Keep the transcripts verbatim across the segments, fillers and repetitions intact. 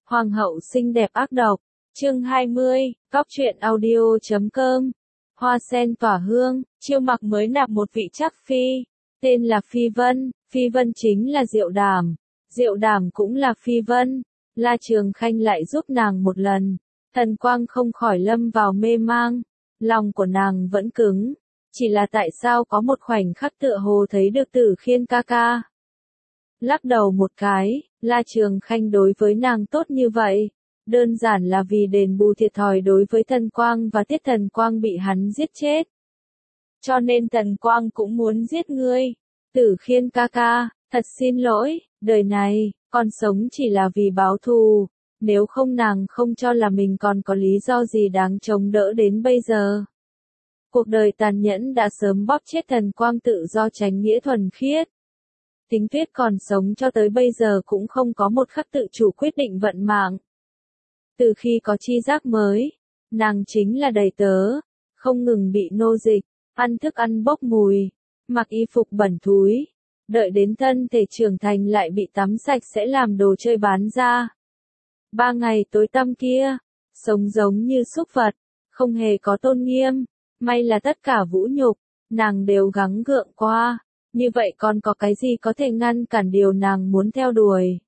Hoàng hậu xinh đẹp ác độc, chương hai mươi, cóc truyện audio chấm com. Hoa sen tỏa hương, Chiêu Mặc mới nạp một vị trắc phi, tên là Phi Vân, Phi Vân chính là Diệu Đảm, Diệu Đảm cũng là Phi Vân. La Trường Khanh lại giúp nàng một lần, thần quang không khỏi lâm vào mê mang, lòng của nàng vẫn cứng, chỉ là tại sao có một khoảnh khắc tựa hồ thấy được Tử Khiên ca ca. Lắc đầu một cái, La Trường Khanh đối với nàng tốt như vậy, đơn giản là vì đền bù thiệt thòi đối với Thần Quang và Tiết Thần Quang bị hắn giết chết. Cho nên Thần Quang cũng muốn giết ngươi. Tử Khiên ca ca, thật xin lỗi, đời này, con sống chỉ là vì báo thù, nếu không nàng không cho là mình còn có lý do gì đáng chống đỡ đến bây giờ. Cuộc đời tàn nhẫn đã sớm bóp chết Thần Quang tự do chánh nghĩa thuần khiết. Tính Tuyết còn sống cho tới bây giờ cũng không có một khắc tự chủ quyết định vận mạng. Từ khi có chi giác mới, nàng chính là đầy tớ, không ngừng bị nô dịch, ăn thức ăn bốc mùi, mặc y phục bẩn thúi, đợi đến thân thể trưởng thành lại bị tắm sạch sẽ làm đồ chơi bán ra. Ba ngày tối tăm kia, sống giống như súc vật, không hề có tôn nghiêm, may là tất cả vũ nhục, nàng đều gắng gượng qua. Như vậy còn có cái gì có thể ngăn cản điều nàng muốn theo đuổi?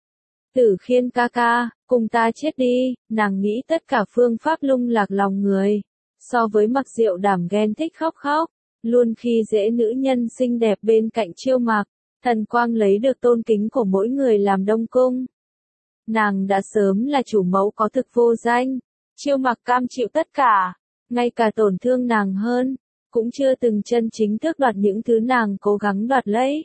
Tử Khiên ca ca, cùng ta chết đi, nàng nghĩ tất cả phương pháp lung lạc lòng người. So với Mặc Diệu Đảm ghen thích khóc khóc, luôn khi dễ nữ nhân xinh đẹp bên cạnh Chiêu Mặc, Thần Quang lấy được tôn kính của mỗi người làm đông cung. Nàng đã sớm là chủ mẫu có thực vô danh, Chiêu Mặc cam chịu tất cả, ngay cả tổn thương nàng hơn. Cũng chưa từng chân chính tước đoạt những thứ nàng cố gắng đoạt lấy.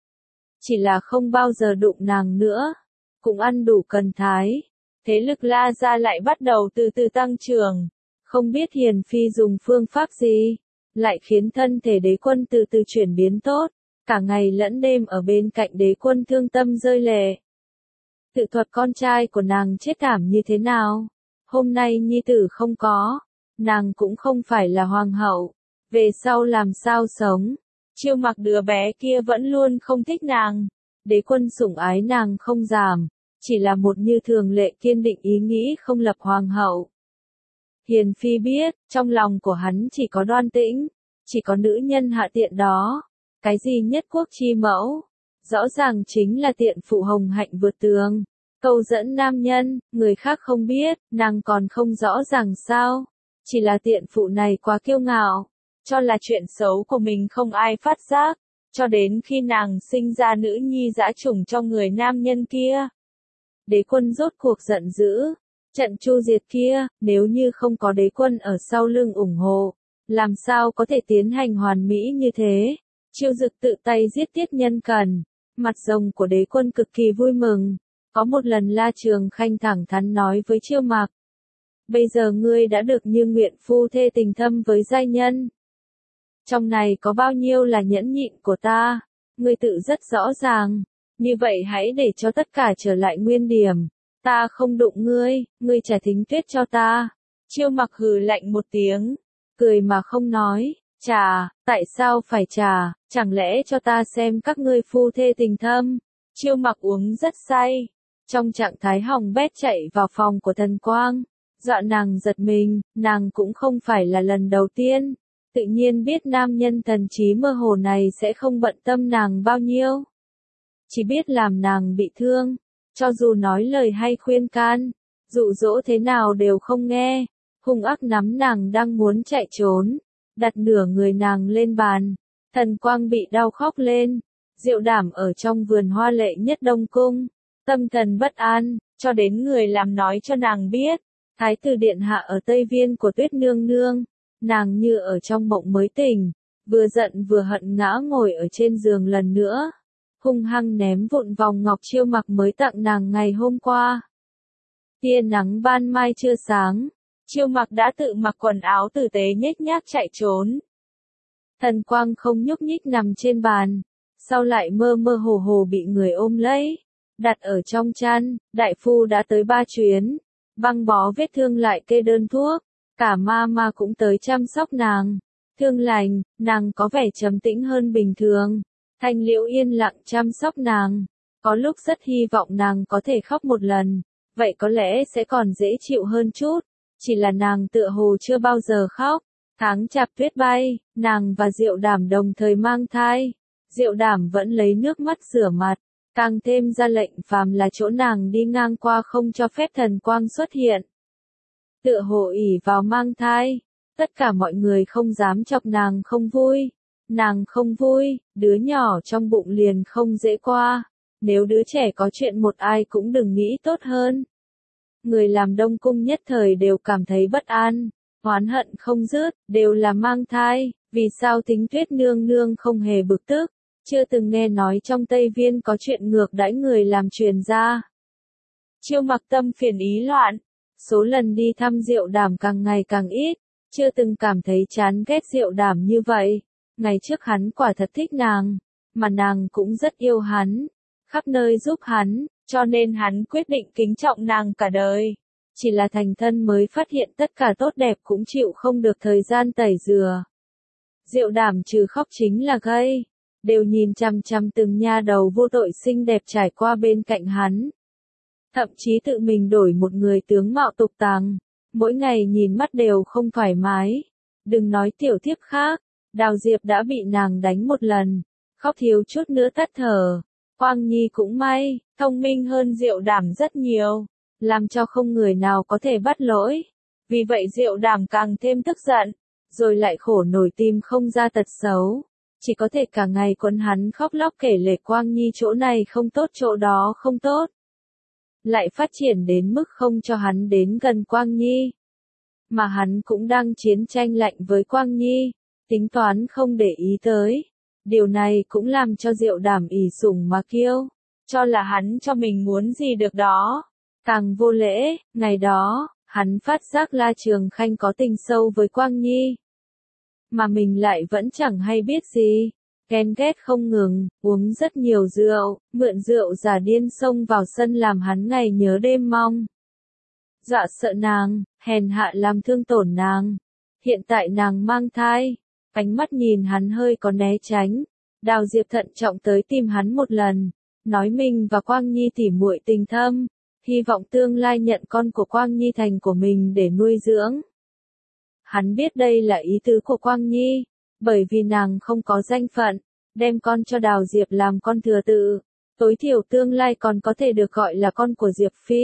Chỉ là không bao giờ đụng nàng nữa, cũng ăn đủ cần thái. Thế lực La gia lại bắt đầu từ từ tăng trưởng, không biết Hiền Phi dùng phương pháp gì, lại khiến thân thể đế quân từ từ chuyển biến tốt, cả ngày lẫn đêm ở bên cạnh đế quân thương tâm rơi lệ. Tự thuật con trai của nàng chết thảm như thế nào, hôm nay nhi tử không có, nàng cũng không phải là hoàng hậu. Về sau làm sao sống, Chiêu Mặc đứa bé kia vẫn luôn không thích nàng, đế quân sủng ái nàng không giảm, chỉ là một như thường lệ kiên định ý nghĩ không lập hoàng hậu. Hiền Phi biết, trong lòng của hắn chỉ có Đoan Tĩnh, chỉ có nữ nhân hạ tiện đó, cái gì nhất quốc chi mẫu, rõ ràng chính là tiện phụ hồng hạnh vượt tường, câu dẫn nam nhân, người khác không biết, nàng còn không rõ ràng sao, chỉ là tiện phụ này quá kiêu ngạo. Cho là chuyện xấu của mình không ai phát giác, cho đến khi nàng sinh ra nữ nhi dã chủng cho người nam nhân kia. Đế quân rốt cuộc giận dữ, trận chu diệt kia, nếu như không có đế quân ở sau lưng ủng hộ, làm sao có thể tiến hành hoàn mỹ như thế. Chiêu Dực tự tay giết Tiết Nhân Cần, mặt rồng của đế quân cực kỳ vui mừng. Có một lần La Trường Khanh thẳng thắn nói với Chiêu Mặc, bây giờ ngươi đã được như nguyện phu thê tình thâm với giai nhân. Trong này có bao nhiêu là nhẫn nhịn của ta, ngươi tự rất rõ ràng, như vậy hãy để cho tất cả trở lại nguyên điểm, ta không đụng ngươi, ngươi trả Thính Tuyết cho ta. Chiêu Mặc hừ lạnh một tiếng, cười mà không nói, trả, tại sao phải trả, chẳng lẽ cho ta xem các ngươi phu thê tình thâm. Chiêu Mặc uống rất say, trong trạng thái hỏng bét chạy vào phòng của Thần Quang, dọa nàng giật mình, nàng cũng không phải là lần đầu tiên. Tự nhiên biết nam nhân thần trí mơ hồ này sẽ không bận tâm nàng bao nhiêu. Chỉ biết làm nàng bị thương, cho dù nói lời hay khuyên can, dụ dỗ thế nào đều không nghe, hung ác nắm nàng đang muốn chạy trốn, đặt nửa người nàng lên bàn. Thần Quang bị đau khóc lên, Diệu Đảm ở trong vườn hoa lệ nhất Đông Cung, tâm thần bất an, cho đến người làm nói cho nàng biết, Thái tử điện hạ ở Tây Viên của Tuyết Nương Nương. Nàng như ở trong mộng mới tỉnh, vừa giận vừa hận ngã ngồi ở trên giường lần nữa, hung hăng ném vụn vòng ngọc Chiêu Mặc mới tặng nàng ngày hôm qua. Tia nắng ban mai chưa sáng, Chiêu Mặc đã tự mặc quần áo tử tế nhếch nhác chạy trốn. Thần Quang không nhúc nhích nằm trên bàn, sau lại mơ mơ hồ hồ bị người ôm lấy, đặt ở trong chăn, đại phu đã tới ba chuyến, băng bó vết thương lại kê đơn thuốc. Cả ma ma cũng tới chăm sóc nàng, thương lành, nàng có vẻ trầm tĩnh hơn bình thường. Thanh Liễu yên lặng chăm sóc nàng, có lúc rất hy vọng nàng có thể khóc một lần, vậy có lẽ sẽ còn dễ chịu hơn chút. Chỉ là nàng tựa hồ chưa bao giờ khóc. Tháng chạp tuyết bay, nàng và Diệu Đảm đồng thời mang thai. Diệu Đảm vẫn lấy nước mắt rửa mặt, càng thêm ra lệnh phàm là chỗ nàng đi ngang qua không cho phép thần quang xuất hiện. Tựa hồ ỷ vào mang thai, tất cả mọi người không dám chọc nàng không vui. Nàng không vui, đứa nhỏ trong bụng liền không dễ qua. Nếu đứa trẻ có chuyện một ai cũng đừng nghĩ tốt hơn. Người làm Đông Cung nhất thời đều cảm thấy bất an, oán hận không dứt, đều là mang thai, vì sao Thính Tuyết nương nương không hề bực tức, chưa từng nghe nói trong Tây Viên có chuyện ngược đãi người làm truyền ra. Chiêu Mặc tâm phiền ý loạn, số lần đi thăm Diệu Đảm càng ngày càng ít, chưa từng cảm thấy chán ghét Diệu Đảm như vậy. Ngày trước hắn quả thật thích nàng, mà nàng cũng rất yêu hắn, khắp nơi giúp hắn, cho nên hắn quyết định kính trọng nàng cả đời. Chỉ là thành thân mới phát hiện tất cả tốt đẹp cũng chịu không được thời gian tẩy rửa. Diệu Đảm trừ khóc chính là gây, đều nhìn chằm chằm từng nha đầu vô tội xinh đẹp trải qua bên cạnh hắn. Thậm chí tự mình đổi một người tướng mạo tục tàng, mỗi ngày nhìn mắt đều không thoải mái. Đừng nói tiểu thiếp khác, Đào Diệp đã bị nàng đánh một lần, khóc thiếu chút nữa tắt thở. Quang Nhi cũng may, thông minh hơn Diệu Đảm rất nhiều, làm cho không người nào có thể bắt lỗi. Vì vậy Diệu Đảm càng thêm tức giận, rồi lại khổ nổi tim không ra tật xấu. Chỉ có thể cả ngày quấn hắn khóc lóc kể lể Quang Nhi chỗ này không tốt chỗ đó không tốt. Lại phát triển đến mức không cho hắn đến gần Quang Nhi. Mà hắn cũng đang chiến tranh lạnh với Quang Nhi, tính toán không để ý tới. Điều này cũng làm cho Diệu Đảm ỷ sủng mà kiêu, cho là hắn cho mình muốn gì được đó. Càng vô lễ, ngày đó, hắn phát giác La Trường Khanh có tình sâu với Quang Nhi. Mà mình lại vẫn chẳng hay biết gì, ghen ghét không ngừng, uống rất nhiều rượu, mượn rượu giả điên xông vào sân làm hắn ngày nhớ đêm mong. Dọa sợ nàng, hèn hạ làm thương tổn nàng. Hiện tại nàng mang thai, ánh mắt nhìn hắn hơi có né tránh. Đào Diệp thận trọng tới tìm hắn một lần, nói mình và Quang Nhi tỉ muội tình thâm, hy vọng tương lai nhận con của Quang Nhi thành của mình để nuôi dưỡng. Hắn biết đây là ý tứ của Quang Nhi, bởi vì nàng không có danh phận, đem con cho Đào Diệp làm con thừa tự, tối thiểu tương lai còn có thể được gọi là con của Diệp Phi.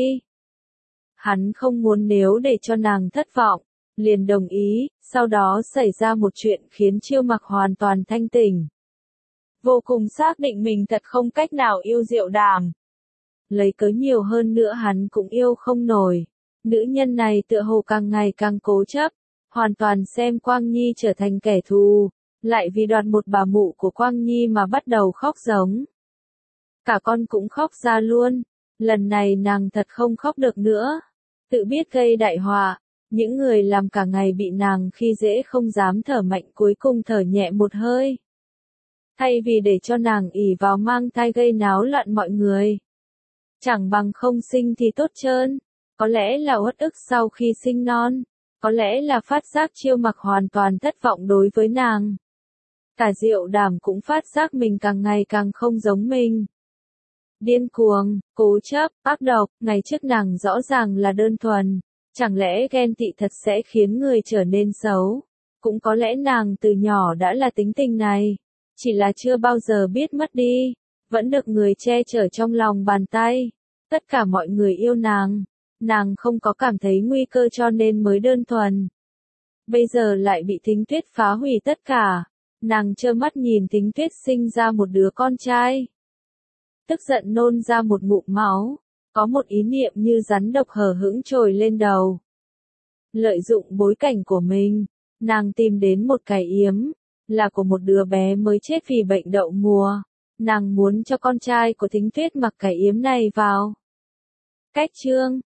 Hắn không muốn nếu để cho nàng thất vọng, liền đồng ý, sau đó xảy ra một chuyện khiến Chiêu Mặc hoàn toàn thanh tỉnh. Vô cùng xác định mình thật không cách nào yêu Diệu Đảm. Lấy cớ nhiều hơn nữa hắn cũng yêu không nổi. Nữ nhân này tựa hồ càng ngày càng cố chấp, hoàn toàn xem Quang Nhi trở thành kẻ thù, lại vì đoạt một bà mụ của Quang Nhi mà bắt đầu khóc giống. Cả con cũng khóc ra luôn, lần này nàng thật không khóc được nữa, tự biết gây đại họa, những người làm cả ngày bị nàng khi dễ không dám thở mạnh cuối cùng thở nhẹ một hơi. Thay vì để cho nàng ỷ vào mang thai gây náo loạn mọi người, chẳng bằng không sinh thì tốt trơn, có lẽ là uất ức sau khi sinh non. Có lẽ là phát giác Chiêu Mặc hoàn toàn thất vọng đối với nàng. Cả Diệu Đảm cũng phát giác mình càng ngày càng không giống mình. Điên cuồng, cố chấp, ác độc, ngày trước nàng rõ ràng là đơn thuần. Chẳng lẽ ghen tị thật sẽ khiến người trở nên xấu? Cũng có lẽ nàng từ nhỏ đã là tính tình này. Chỉ là chưa bao giờ biết mất đi. Vẫn được người che chở trong lòng bàn tay. Tất cả mọi người yêu nàng. Nàng không có cảm thấy nguy cơ cho nên mới đơn thuần. Bây giờ lại bị Thính Tuyết phá hủy tất cả. Nàng trơ mắt nhìn Thính Tuyết sinh ra một đứa con trai. Tức giận nôn ra một ngụm máu. Có một ý niệm như rắn độc hờ hững trồi lên đầu. Lợi dụng bối cảnh của mình, nàng tìm đến một cái yếm, là của một đứa bé mới chết vì bệnh đậu mùa. Nàng muốn cho con trai của Thính Tuyết mặc cái yếm này vào. Cách chương